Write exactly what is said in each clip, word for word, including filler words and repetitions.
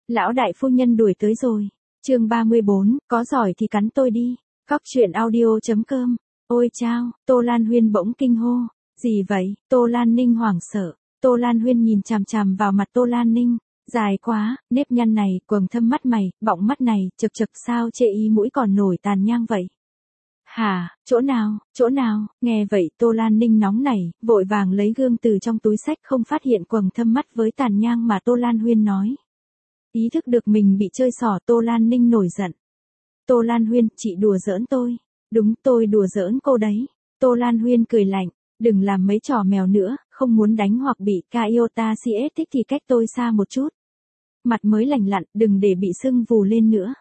Lão đại phu nhân đuổi tới rồi. Chương ba mươi bốn, có giỏi thì cắn tôi đi. Cóc truyện audio chấm com. Ôi chao, Tô Lan Huyên bỗng kinh hô. Gì vậy? Tô Lan Ninh hoảng sợ. Tô Lan Huyên nhìn chằm chằm vào mặt Tô Lan Ninh. Dài quá, nếp nhăn này, quầng thâm mắt mày, bọng mắt này, chực chực sao chê y mũi còn nổi tàn nhang vậy? Hả, chỗ nào, chỗ nào? Nghe vậy Tô Lan Ninh nóng nảy, vội vàng lấy gương từ trong túi xách không phát hiện quầng thâm mắt với tàn nhang mà Tô Lan Huyên nói. Ý thức được mình bị chơi xỏ, Tô Lan Ninh nổi giận. Tô Lan Huyên, chị đùa giỡn tôi. Đúng, tôi đùa giỡn cô đấy. Tô Lan Huyên cười lạnh, đừng làm mấy trò mèo nữa, không muốn đánh hoặc bị Kaiota xê ét thích thì cách tôi xa một chút. Mặt mới lành lặn, đừng để bị sưng vù lên nữa.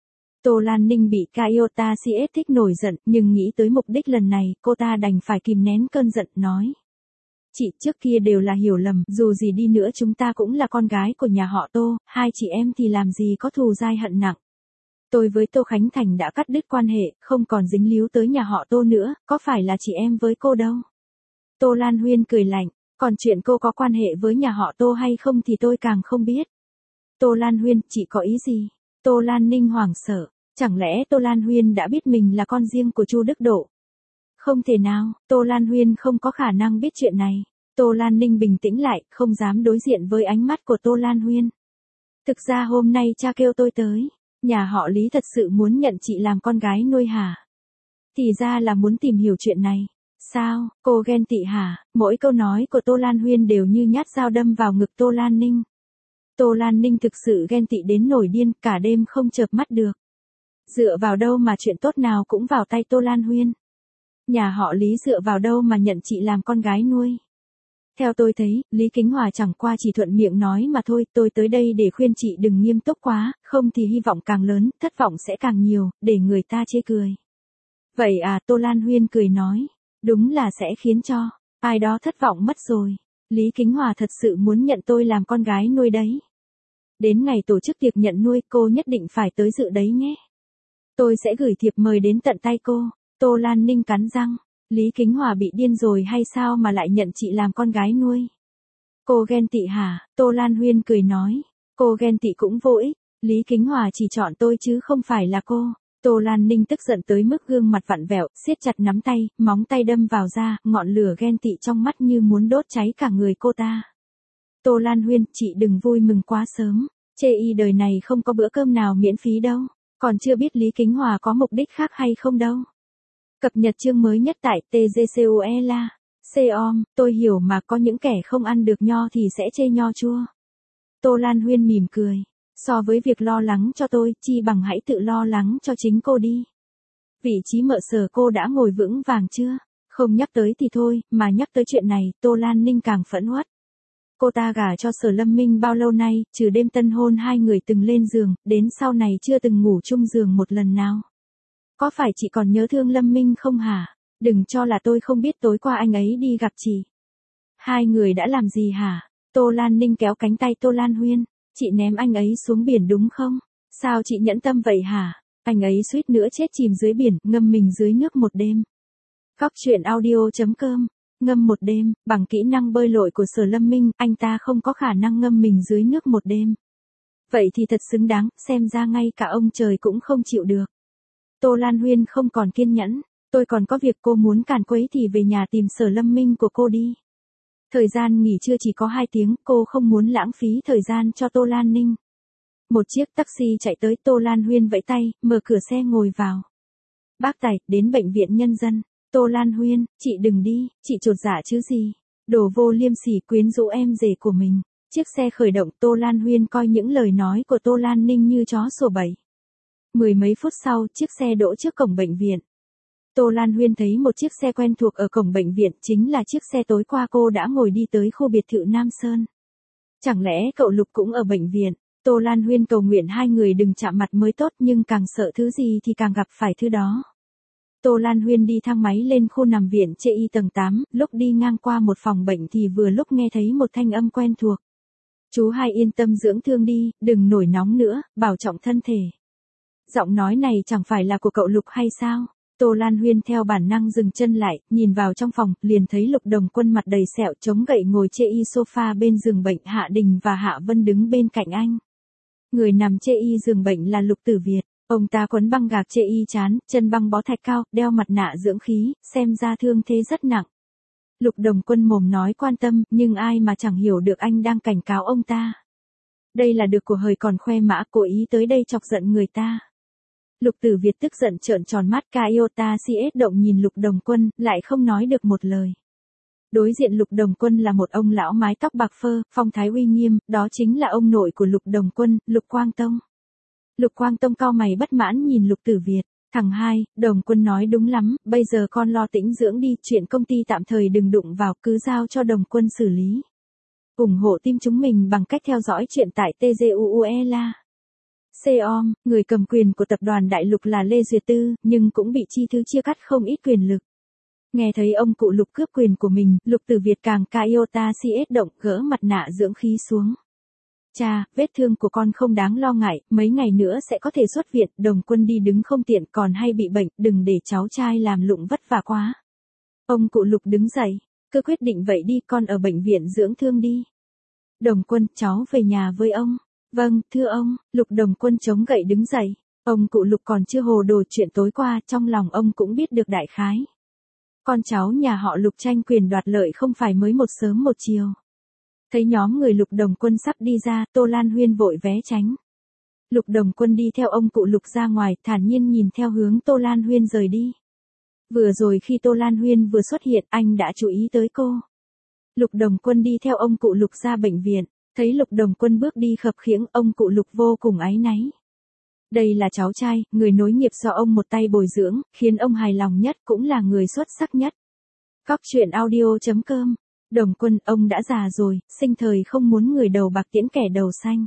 Tô Lan Ninh bị Kaiota xê ét thích nổi giận, nhưng nghĩ tới mục đích lần này, cô ta đành phải kìm nén cơn giận, nói. Chị, trước kia đều là hiểu lầm, dù gì đi nữa chúng ta cũng là con gái của nhà họ Tô, hai chị em thì làm gì có thù dai hận nặng. Tôi với Tô Khánh Thành đã cắt đứt quan hệ, không còn dính líu tới nhà họ Tô nữa, có phải là chị em với cô đâu. Tô Lan Huyên cười lạnh, còn chuyện cô có quan hệ với nhà họ Tô hay không thì tôi càng không biết. Tô Lan Huyên, chị có ý gì? Tô Lan Ninh hoảng sợ, chẳng lẽ Tô Lan Huyên đã biết mình là con riêng của Chu Đức Độ? Không thể nào, Tô Lan Huyên không có khả năng biết chuyện này. Tô Lan Ninh bình tĩnh lại, không dám đối diện với ánh mắt của Tô Lan Huyên. Thực ra hôm nay cha kêu tôi tới, nhà họ Lý thật sự muốn nhận chị làm con gái nuôi hả? Thì ra là muốn tìm hiểu chuyện này. Sao, cô ghen tị hả? Mỗi câu nói của Tô Lan Huyên đều như nhát dao đâm vào ngực Tô Lan Ninh. Tô Lan Ninh thực sự ghen tị đến nổi điên, cả đêm không chợp mắt được. Dựa vào đâu mà chuyện tốt nào cũng vào tay Tô Lan Huyên? Nhà họ Lý dựa vào đâu mà nhận chị làm con gái nuôi? Theo tôi thấy, Lý Kính Hòa chẳng qua chỉ thuận miệng nói mà thôi, tôi tới đây để khuyên chị đừng nghiêm túc quá, không thì hy vọng càng lớn, thất vọng sẽ càng nhiều, để người ta chê cười. Vậy à, Tô Lan Huyên cười nói, đúng là sẽ khiến cho ai đó thất vọng mất rồi. Lý Kính Hòa thật sự muốn nhận tôi làm con gái nuôi đấy. Đến ngày tổ chức tiệc nhận nuôi, cô nhất định phải tới dự đấy nhé. Tôi sẽ gửi thiệp mời đến tận tay cô. Tô Lan Ninh cắn răng. Lý Kính Hòa bị điên rồi hay sao mà lại nhận chị làm con gái nuôi? Cô ghen tị hả? Tô Lan Huyên cười nói. Cô ghen tị cũng vô ích. Lý Kính Hòa chỉ chọn tôi chứ không phải là cô. Tô Lan Ninh tức giận tới mức gương mặt vặn vẹo, siết chặt nắm tay, móng tay đâm vào da, ngọn lửa ghen tị trong mắt như muốn đốt cháy cả người cô ta. Tô Lan Huyên, chị đừng vui mừng quá sớm. Chê y đời này không có bữa cơm nào miễn phí đâu. Còn chưa biết Lý Kính Hòa có mục đích khác hay không đâu. Cập nhật chương mới nhất tại tê giê xê o e la. Xeom, tôi hiểu mà, có những kẻ không ăn được nho thì sẽ chê nho chua. Tô Lan Huyên mỉm cười. So với việc lo lắng cho tôi, chi bằng hãy tự lo lắng cho chính cô đi. Vị trí mợ sở cô đã ngồi vững vàng chưa? Không nhắc tới thì thôi, mà nhắc tới chuyện này, Tô Lan Ninh càng phẫn uất. Cô ta gả cho Sở Lâm Minh bao lâu nay, trừ đêm tân hôn hai người từng lên giường, đến sau này chưa từng ngủ chung giường một lần nào. Có phải chị còn nhớ thương Lâm Minh không hả? Đừng cho là tôi không biết tối qua anh ấy đi gặp chị. Hai người đã làm gì hả? Tô Lan Ninh kéo cánh tay Tô Lan Huyên. Chị ném anh ấy xuống biển đúng không? Sao chị nhẫn tâm vậy hả? Anh ấy suýt nữa chết chìm dưới biển, ngâm mình dưới nước một đêm. Cóc truyện audio chấm com. Ngâm một đêm, bằng kỹ năng bơi lội của Sở Lâm Minh, anh ta không có khả năng ngâm mình dưới nước một đêm. Vậy thì thật xứng đáng, xem ra ngay cả ông trời cũng không chịu được. Tô Lan Huyên không còn kiên nhẫn, tôi còn có việc, cô muốn càn quấy thì về nhà tìm Sở Lâm Minh của cô đi. Thời gian nghỉ trưa chỉ có hai tiếng, cô không muốn lãng phí thời gian cho Tô Lan Ninh. Một chiếc taxi chạy tới, Tô Lan Huyên vẫy tay, mở cửa xe ngồi vào. Bác Tài, đến bệnh viện nhân dân. Tô Lan Huyên, chị đừng đi, chị chột dạ chứ gì. Đồ vô liêm sỉ quyến rũ em rể của mình. Chiếc xe khởi động, Tô Lan Huyên coi những lời nói của Tô Lan Ninh như chó sủa bậy. Mười mấy phút sau, chiếc xe đỗ trước cổng bệnh viện. Tô Lan Huyên thấy một chiếc xe quen thuộc ở cổng bệnh viện, chính là chiếc xe tối qua cô đã ngồi đi tới khu biệt thự Nam Sơn. Chẳng lẽ cậu Lục cũng ở bệnh viện? Tô Lan Huyên cầu nguyện hai người đừng chạm mặt mới tốt, nhưng càng sợ thứ gì thì càng gặp phải thứ đó. Tô Lan Huyên đi thang máy lên khu nằm viện chê y tầng tám, lúc đi ngang qua một phòng bệnh thì vừa lúc nghe thấy một thanh âm quen thuộc. Chú hai yên tâm dưỡng thương đi, đừng nổi nóng nữa, bảo trọng thân thể. Giọng nói này chẳng phải là của cậu Lục hay sao? Tô Lan Huyên theo bản năng dừng chân lại, nhìn vào trong phòng, liền thấy Lục Đồng Quân mặt đầy sẹo chống gậy ngồi chê y sofa bên giường bệnh, Hạ Đình và Hạ Vân đứng bên cạnh anh. Người nằm chê y giường bệnh là Lục Tử Việt. Ông ta quấn băng gạc chê y chán, chân băng bó thạch cao, đeo mặt nạ dưỡng khí, xem ra thương thế rất nặng. Lục Đồng Quân mồm nói quan tâm, nhưng ai mà chẳng hiểu được anh đang cảnh cáo ông ta. Đây là được của hời còn khoe mã, cố ý tới đây chọc giận người ta. Lục Tử Việt tức giận trợn tròn mắt, Iota xê ét động nhìn Lục Đồng Quân, lại không nói được một lời. Đối diện Lục Đồng Quân là một ông lão mái tóc bạc phơ, phong thái uy nghiêm, đó chính là ông nội của Lục Đồng Quân, Lục Quang Tông. Lục Quang Tông cau mày bất mãn nhìn Lục Tử Việt. Thằng hai, Đồng Quân nói đúng lắm, bây giờ con lo tĩnh dưỡng đi, chuyện công ty tạm thời đừng đụng vào, cứ giao cho Đồng Quân xử lý. ủng hộ team chúng mình bằng cách theo dõi chuyện tại tê giê u u e lờ a. xê o em, người cầm quyền của tập đoàn Đại Lục là Lê Duyệt Tư, nhưng cũng bị Chi Thư chia cắt không ít quyền lực. Nghe thấy ông cụ Lục cướp quyền của mình, Lục Tử Việt càng Iota xê ét động, gỡ mặt nạ dưỡng khí xuống. Cha, vết thương của con không đáng lo ngại, mấy ngày nữa sẽ có thể xuất viện, Đồng Quân đi đứng không tiện còn hay bị bệnh, đừng để cháu trai làm lụng vất vả quá. Ông cụ Lục đứng dậy, cứ quyết định vậy đi, con ở bệnh viện dưỡng thương đi. Đồng Quân, cháu về nhà với ông. Vâng, thưa ông. Lục Đồng Quân chống gậy đứng dậy. Ông cụ Lục còn chưa hồ đồ chuyện tối qua, trong lòng ông cũng biết được đại khái. Con cháu nhà họ Lục tranh quyền đoạt lợi không phải mới một sớm một chiều. Thấy nhóm người Lục Đồng Quân sắp đi ra, Tô Lan Huyên vội vé tránh. Lục Đồng Quân đi theo ông cụ Lục ra ngoài, thản nhiên nhìn theo hướng Tô Lan Huyên rời đi. Vừa rồi khi Tô Lan Huyên vừa xuất hiện, anh đã chú ý tới cô. Lục Đồng Quân đi theo ông cụ Lục ra bệnh viện, thấy Lục Đồng Quân bước đi khập khiễng, ông cụ Lục vô cùng áy náy. Đây là cháu trai, người nối nghiệp do ông một tay bồi dưỡng, khiến ông hài lòng nhất, cũng là người xuất sắc nhất. Cóc truyện audio chấm com. Đồng Quân, ông đã già rồi, sinh thời không muốn người đầu bạc tiễn kẻ đầu xanh.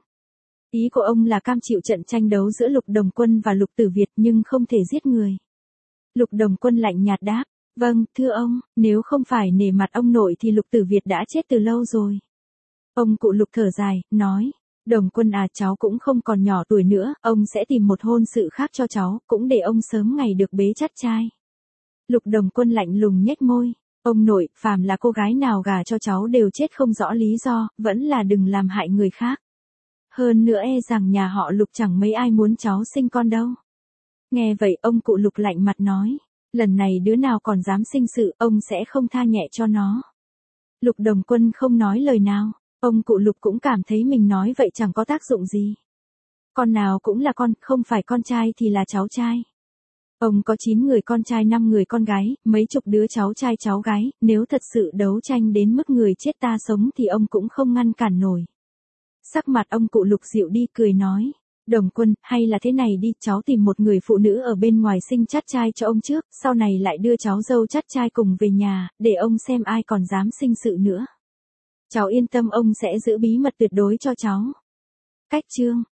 Ý của ông là cam chịu trận tranh đấu giữa Lục Đồng Quân và Lục Tử Việt nhưng không thể giết người. Lục Đồng Quân lạnh nhạt đáp, vâng, thưa ông, nếu không phải nể mặt ông nội thì Lục Tử Việt đã chết từ lâu rồi. Ông cụ Lục thở dài, nói, Đồng Quân à, cháu cũng không còn nhỏ tuổi nữa, ông sẽ tìm một hôn sự khác cho cháu, cũng để ông sớm ngày được bế chắt trai. Lục Đồng Quân lạnh lùng nhếch môi, ông nội, phàm là cô gái nào gả cho cháu đều chết không rõ lý do, vẫn là đừng làm hại người khác. Hơn nữa e rằng nhà họ Lục chẳng mấy ai muốn cháu sinh con đâu. Nghe vậy ông cụ Lục lạnh mặt nói, lần này đứa nào còn dám sinh sự, ông sẽ không tha nhẹ cho nó. Lục Đồng Quân không nói lời nào, ông cụ Lục cũng cảm thấy mình nói vậy chẳng có tác dụng gì. Con nào cũng là con, không phải con trai thì là cháu trai. Ông có chín người con trai năm người con gái, mấy chục đứa cháu trai cháu gái, nếu thật sự đấu tranh đến mức người chết ta sống thì ông cũng không ngăn cản nổi. Sắc mặt ông cụ Lục dịu đi cười nói, Đồng Quân, hay là thế này đi, cháu tìm một người phụ nữ ở bên ngoài sinh chắt trai cho ông trước, sau này lại đưa cháu dâu chắt trai cùng về nhà, để ông xem ai còn dám sinh sự nữa. Cháu yên tâm, ông sẽ giữ bí mật tuyệt đối cho cháu. Cách chương